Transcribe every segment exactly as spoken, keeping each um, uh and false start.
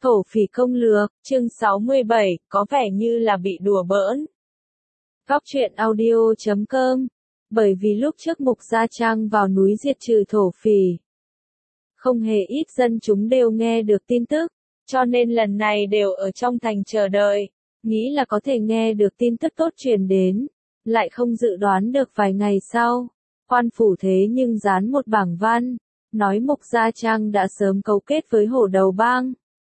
Thổ phỉ công lược, chương sáu mươi bảy, có vẻ như là bị đùa bỡn. Góc truyện audio chấm com. Bởi vì lúc trước Mục Gia Trang vào núi diệt trừ thổ phỉ, không hề ít dân chúng đều nghe được tin tức, cho nên lần này đều ở trong thành chờ đợi, nghĩ là có thể nghe được tin tức tốt truyền đến, lại không dự đoán được vài ngày sau, quan phủ thế nhưng dán một bảng văn, nói Mục Gia Trang đã sớm cấu kết với Hổ Đầu Bang.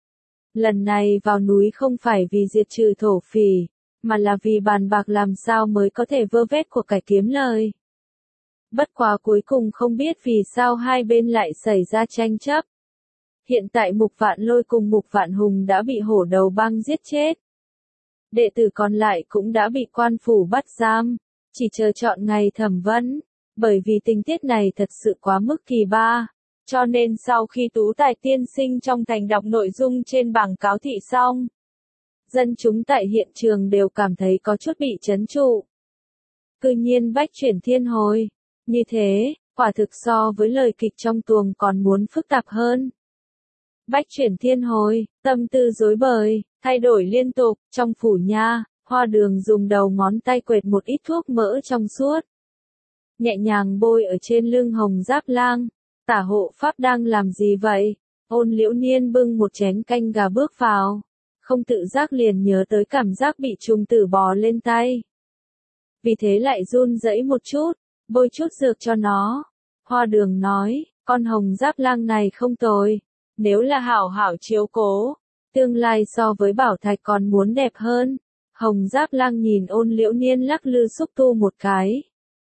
Lần này vào núi không phải vì diệt trừ thổ phỉ, mà là vì bàn bạc làm sao mới có thể vơ vét của cải kiếm lời. Bất quá cuối cùng không biết vì sao hai bên lại xảy ra tranh chấp. Hiện tại Mục Vạn Lôi cùng Mục Vạn Hùng đã bị Hổ Đầu Bang giết chết. Đệ tử còn lại cũng đã bị quan phủ bắt giam, chỉ chờ chọn ngày thẩm vấn, bởi vì tình tiết này thật sự quá mức kỳ ba. Cho nên sau khi Tú Tài tiên sinh trong thành đọc nội dung trên bảng cáo thị xong, dân chúng tại hiện trường đều cảm thấy có chút bị chấn trụ. Cư nhiên bách chuyển thiên hồi, như thế, quả thực so với lời kịch trong tuồng còn muốn phức tạp hơn. Bách chuyển thiên hồi, tâm tư rối bời, thay đổi liên tục, trong phủ nha, Hoa Đường dùng đầu ngón tay quệt một ít thuốc mỡ trong suốt. Nhẹ nhàng bôi ở trên lưng Hồng Giáp Lang. Tả hộ pháp đang làm gì vậy? Ôn Liễu Niên bưng một chén canh gà bước vào, không tự giác liền nhớ tới cảm giác bị trùng tử bò lên tay. Vì thế lại run rẩy một chút, bôi chút dược cho nó. Hoa Đường nói, con Hồng Giáp Lang này không tồi, nếu là hảo hảo chiếu cố, tương lai so với Bảo Thạch còn muốn đẹp hơn. Hồng Giáp Lang nhìn Ôn Liễu Niên lắc lư xúc tu một cái.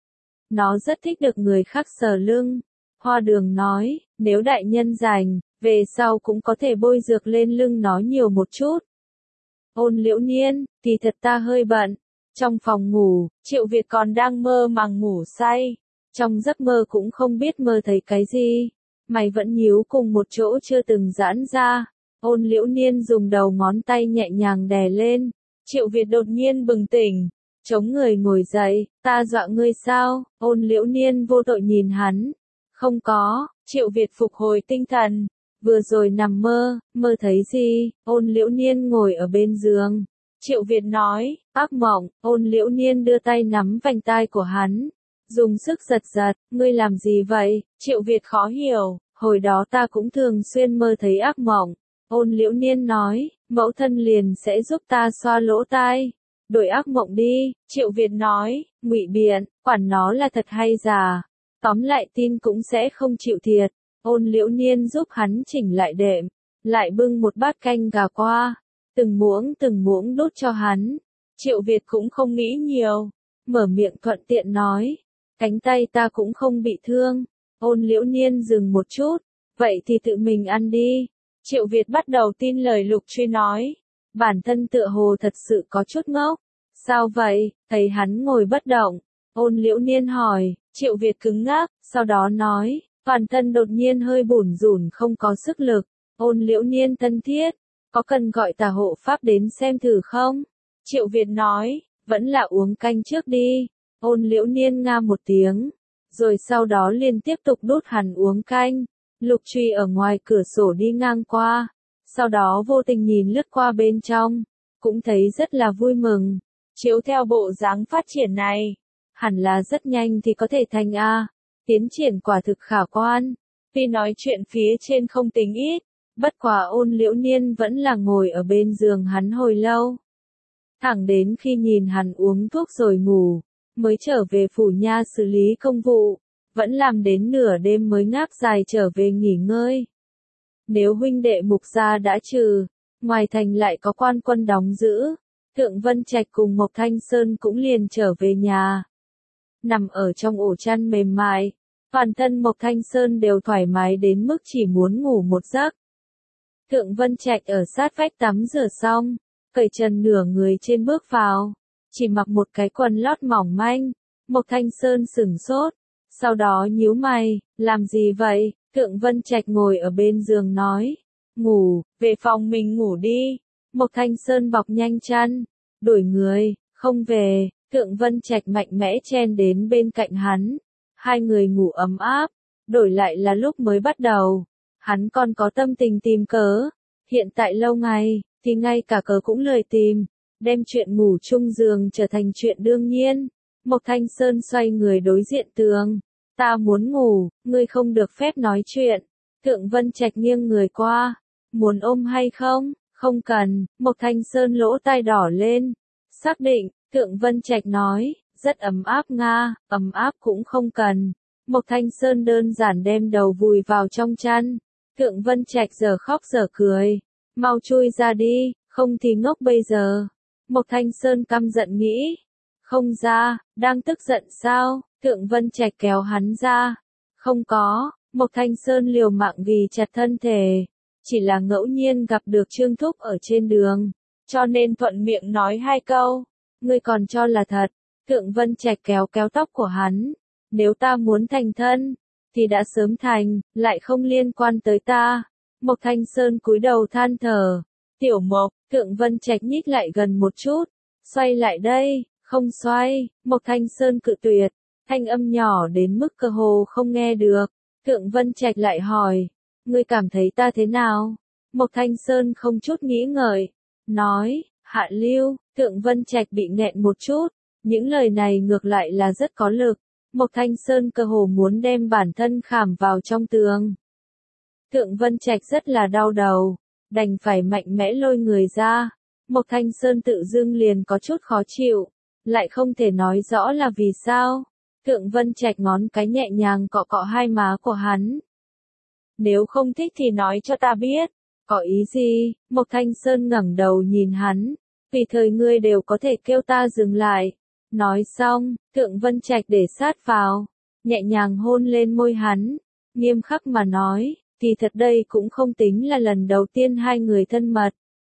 Nó rất thích được người khác sờ lưng. Hoa Đường nói, nếu đại nhân rảnh, về sau cũng có thể bôi dược lên lưng nó nhiều một chút. Ôn Liễu Niên, thì thật ta hơi bận. Trong phòng ngủ, Triệu Việt còn đang mơ màng ngủ say. Trong giấc mơ cũng không biết mơ thấy cái gì. Mày vẫn nhíu cùng một chỗ chưa từng giãn ra. Ôn Liễu Niên dùng đầu ngón tay nhẹ nhàng đè lên. Triệu Việt đột nhiên bừng tỉnh. Chống người ngồi dậy, ta dọa ngươi sao? Ôn Liễu Niên vô tội nhìn hắn. Không có, Triệu Việt phục hồi tinh thần. Vừa rồi nằm mơ, mơ thấy gì? Ôn Liễu Niên ngồi ở bên giường. Triệu Việt nói, ác mộng. Ôn Liễu Niên đưa tay nắm vành tai của hắn, dùng sức giật giật, ngươi làm gì vậy? Triệu Việt khó hiểu, hồi đó ta cũng thường xuyên mơ thấy ác mộng. Ôn Liễu Niên nói, mẫu thân liền sẽ giúp ta xoa lỗ tai. Đổi ác mộng đi, Triệu Việt nói, ngụy biện, quản nó là thật hay giả. Tóm lại tin cũng sẽ không chịu thiệt. Ôn Liễu Niên giúp hắn chỉnh lại đệm, lại bưng một bát canh gà qua, từng muỗng từng muỗng đút cho hắn. Triệu Việt cũng không nghĩ nhiều, mở miệng thuận tiện nói, cánh tay ta cũng không bị thương. Ôn Liễu Niên dừng một chút, vậy thì tự mình ăn đi. Triệu Việt bắt đầu tin lời Lục Truy nói, bản thân tựa hồ thật sự có chút ngốc. Sao vậy? Thấy hắn ngồi bất động, Ôn Liễu Niên hỏi. Triệu Việt cứng ngắc, sau đó nói, toàn thân đột nhiên hơi bủn rủn không có sức lực. Ôn Liễu Niên thân thiết, có cần gọi tả hộ pháp đến xem thử không? Triệu Việt nói, vẫn là uống canh trước đi. Ôn Liễu Niên nga một tiếng, rồi sau đó liền tiếp tục đút hắn uống canh. Lục Truy ở ngoài cửa sổ đi ngang qua, sau đó vô tình nhìn lướt qua bên trong, cũng thấy rất là vui mừng. Chiếu theo bộ dáng phát triển này, hẳn là rất nhanh thì có thể thành A. Tiến triển quả thực khả quan. Tuy nói chuyện phía trên không tính ít, bất quá Ôn Liễu Niên vẫn là ngồi ở bên giường hắn hồi lâu. Thẳng đến khi nhìn hắn uống thuốc rồi ngủ, mới trở về phủ nha xử lý công vụ, vẫn làm đến nửa đêm mới ngáp dài trở về nghỉ ngơi. Nếu huynh đệ Mục gia đã trừ, ngoài thành lại có quan quân đóng giữ, Thượng Vân Trạch cùng Mộc Thanh Sơn cũng liền trở về nhà. Nằm ở trong ổ chăn mềm mại, toàn thân Mộc Thanh Sơn đều thoải mái đến mức chỉ muốn ngủ một giấc. Thượng Vân Trạch ở sát vách tắm rửa xong, cởi trần nửa người trên bước vào, chỉ mặc một cái quần lót mỏng manh. Mộc Thanh Sơn sửng sốt, sau đó nhíu mày, làm gì vậy? Thượng Vân Trạch ngồi ở bên giường nói, ngủ, về phòng mình ngủ đi. Mộc Thanh Sơn bọc nhanh chăn, đổi người, không về. Thượng Vân Trạch mạnh mẽ chen đến bên cạnh hắn, hai người ngủ ấm áp, đổi lại là lúc mới bắt đầu, hắn còn có tâm tình tìm cớ, Hiện tại lâu ngày, thì ngay cả cớ cũng lười tìm, đem chuyện ngủ chung giường trở thành chuyện đương nhiên. Mộc Thanh Sơn xoay người đối diện tường. Ta muốn ngủ, ngươi không được phép nói chuyện. Thượng Vân Trạch nghiêng người qua. Muốn ôm hay không? Không cần. Mộc Thanh Sơn lỗ tai đỏ lên. Xác định, Thượng Vân Trạch nói, rất ấm áp nga, ấm áp cũng không cần. Mộc Thanh Sơn đơn giản đem đầu vùi vào trong chăn. Thượng Vân Trạch giờ khóc giờ cười. Mau chui ra đi, không thì ngốc bây giờ. Mộc Thanh Sơn căm giận nghĩ. Không ra, đang tức giận sao? Thượng Vân Trạch kéo hắn ra. Không có, Mộc Thanh Sơn liều mạng ghi chặt thân thể. Chỉ là ngẫu nhiên gặp được Trương Thúc ở trên đường, cho nên thuận miệng nói hai câu. Ngươi còn cho là thật. Thượng Vân Trạch kéo kéo tóc của hắn. Nếu ta muốn thành thân, thì đã sớm thành, lại không liên quan tới ta. Mộc Thanh Sơn cúi đầu than thở. Tiểu Mộc, Thượng Vân Trạch nhích lại gần một chút. Xoay lại đây, không xoay. Mộc Thanh Sơn cự tuyệt. Thanh âm nhỏ đến mức cơ hồ không nghe được. Thượng Vân Trạch lại hỏi. Ngươi cảm thấy ta thế nào? Mộc Thanh Sơn không chút nghĩ ngợi. Nói, hạ lưu. Thượng Vân Trạch bị nghẹn một chút. Những lời này ngược lại là rất có lực. Mộc Thanh Sơn cơ hồ muốn đem bản thân khảm vào trong tường. Thượng Vân Trạch rất là đau đầu, đành phải mạnh mẽ lôi người ra. Mộc Thanh Sơn tự dưng liền có chút khó chịu, lại không thể nói rõ là vì sao. Thượng Vân Trạch ngón cái nhẹ nhàng cọ cọ hai má của hắn. Nếu không thích thì nói cho ta biết. Có ý gì? Mộc Thanh Sơn ngẩng đầu nhìn hắn. Tùy thời ngươi đều có thể kêu ta dừng lại. Nói xong, Thượng Vân Trạch để sát vào, nhẹ nhàng hôn lên môi hắn. Nghiêm khắc mà nói, thì thật đây cũng không tính là lần đầu tiên hai người thân mật.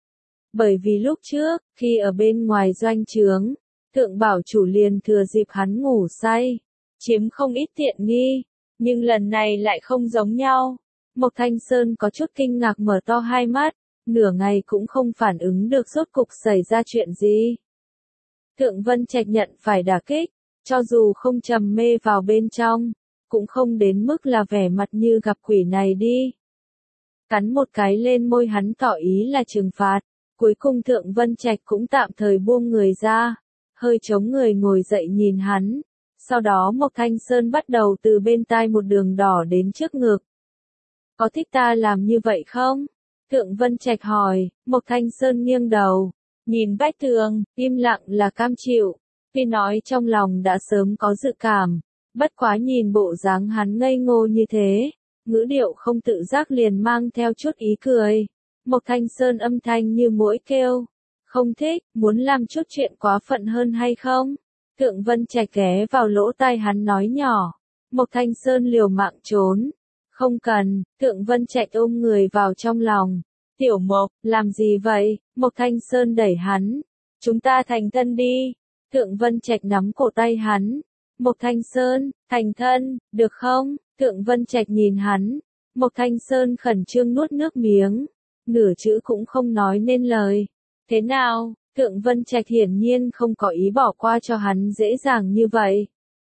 Bởi vì lúc trước, khi ở bên ngoài doanh trướng, Thượng Bảo Chủ liền thừa dịp hắn ngủ say, chiếm không ít tiện nghi, nhưng lần này lại không giống nhau. Mộc Thanh Sơn có chút kinh ngạc mở to hai mắt, nửa ngày cũng không phản ứng được rốt cục xảy ra chuyện gì. Thượng Vân Trạch nhận phải đả kích, cho dù không trầm mê vào bên trong, cũng không đến mức là vẻ mặt như gặp quỷ này đi. Cắn một cái lên môi hắn tỏ ý là trừng phạt, cuối cùng Thượng Vân Trạch cũng tạm thời buông người ra, hơi chống người ngồi dậy nhìn hắn. Sau đó Mộc Thanh Sơn bắt đầu từ bên tai một đường đỏ đến trước ngực. Có thích ta làm như vậy không? Thượng Vân Trạch hỏi. Mộc Thanh Sơn nghiêng đầu, nhìn vách tường, im lặng là cam chịu. Tuy nói trong lòng đã sớm có dự cảm, bất quá nhìn bộ dáng hắn ngây ngô như thế, ngữ điệu không tự giác liền mang theo chút ý cười. Mộc Thanh Sơn âm thanh như muỗi kêu. Không thích, muốn làm chút chuyện quá phận hơn hay không? Thượng Vân Trạch ghé vào lỗ tai hắn nói nhỏ. Mộc Thanh Sơn liều mạng trốn. Không cần. Thượng Vân Trạch ôm người vào trong lòng. Tiểu Mộc, làm gì vậy? Mộc Thanh Sơn đẩy hắn. Chúng ta thành thân đi. Thượng Vân Trạch nắm cổ tay hắn. Mộc Thanh Sơn, thành thân, được không? Thượng Vân Trạch nhìn hắn. Mộc Thanh Sơn khẩn trương nuốt nước miếng. Nửa chữ cũng không nói nên lời. Thế nào? Thượng Vân Trạch hiển nhiên không có ý bỏ qua cho hắn dễ dàng như vậy.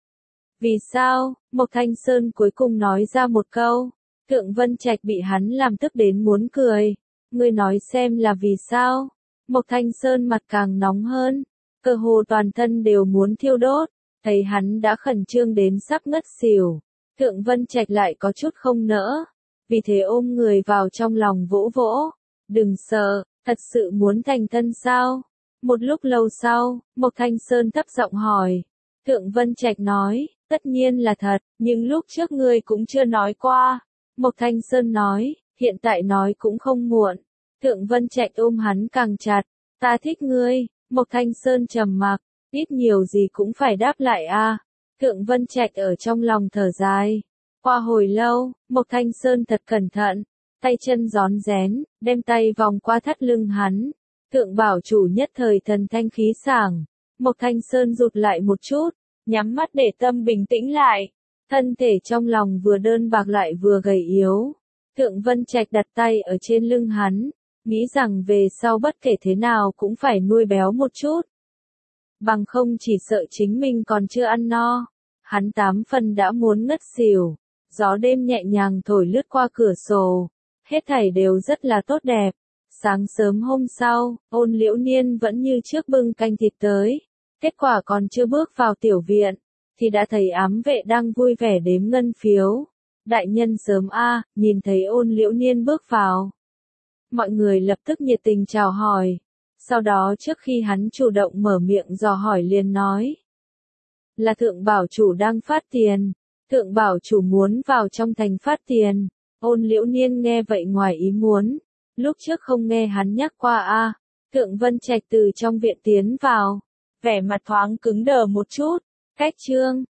Vì sao? Mộc Thanh Sơn cuối cùng nói ra một câu. Thượng Vân Trạch bị hắn làm tức đến muốn cười. Ngươi nói xem là vì sao? Mộc Thanh Sơn mặt càng nóng hơn. Cơ hồ toàn thân đều muốn thiêu đốt. Thấy hắn đã khẩn trương đến sắp ngất xỉu. Thượng Vân Trạch lại có chút không nỡ. Vì thế ôm người vào trong lòng vỗ vỗ. Đừng sợ, thật sự muốn thành thân sao? Một lúc lâu sau, Mộc Thanh Sơn thấp giọng hỏi. Thượng Vân Trạch nói, tất nhiên là thật, nhưng lúc trước ngươi cũng chưa nói qua. Mộc Thanh Sơn nói, hiện tại nói cũng không muộn. Thượng Vân Trạch ôm hắn càng chặt. Ta thích ngươi. Mộc Thanh Sơn trầm mặc, ít nhiều gì cũng phải đáp lại a. À. Thượng Vân Trạch ở trong lòng thở dài. Qua hồi lâu, Mộc Thanh Sơn thật cẩn thận, tay chân rón rén, đem tay vòng qua thắt lưng hắn. Thượng Bảo Chủ nhất thời thần thanh khí sảng. Mộc Thanh Sơn rụt lại một chút, nhắm mắt để tâm bình tĩnh lại. Thân thể trong lòng vừa đơn bạc lại vừa gầy yếu. Thượng Vân Trạch đặt tay ở trên lưng hắn, nghĩ rằng về sau bất kể thế nào cũng phải nuôi béo một chút. Bằng không chỉ sợ chính mình còn chưa ăn no. Hắn tám phần đã muốn ngất xỉu. Gió đêm nhẹ nhàng thổi lướt qua cửa sổ. Hết thảy đều rất là tốt đẹp. Sáng sớm hôm sau, Ôn Liễu Niên vẫn như trước bưng canh thịt tới. Kết quả còn chưa bước vào tiểu viện, thì đã thấy ám vệ đang vui vẻ đếm ngân phiếu. Đại nhân sớm a, nhìn thấy Ôn Liễu Niên bước vào. Mọi người lập tức nhiệt tình chào hỏi. Sau đó trước khi hắn chủ động mở miệng dò hỏi liền nói. Là thượng bảo chủ đang phát tiền. Thượng bảo chủ muốn vào trong thành phát tiền. Ôn Liễu Niên nghe vậy ngoài ý muốn. Lúc trước không nghe hắn nhắc qua a. Thượng Vân Trạch từ trong viện tiến vào. Vẻ mặt thoáng cứng đờ một chút. Cách trương,